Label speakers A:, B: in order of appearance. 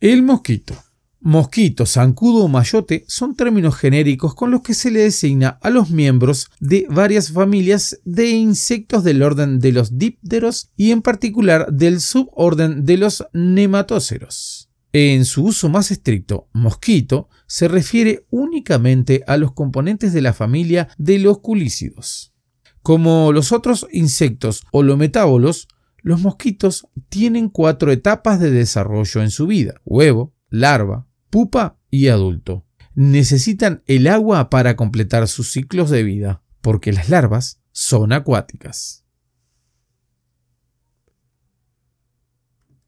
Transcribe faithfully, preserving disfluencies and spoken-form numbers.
A: El mosquito. Mosquito, zancudo o mayote son términos genéricos con los que se le designa a los miembros de varias familias de insectos del orden de los dípteros y en particular del suborden de los nematóceros. En su uso más estricto, mosquito se refiere únicamente a los componentes de la familia de los culícidos. Como los otros insectos holometábolos, los mosquitos tienen cuatro etapas de desarrollo en su vida: huevo, larva, pupa y adulto. Necesitan el agua para completar sus ciclos de vida, porque las larvas son acuáticas.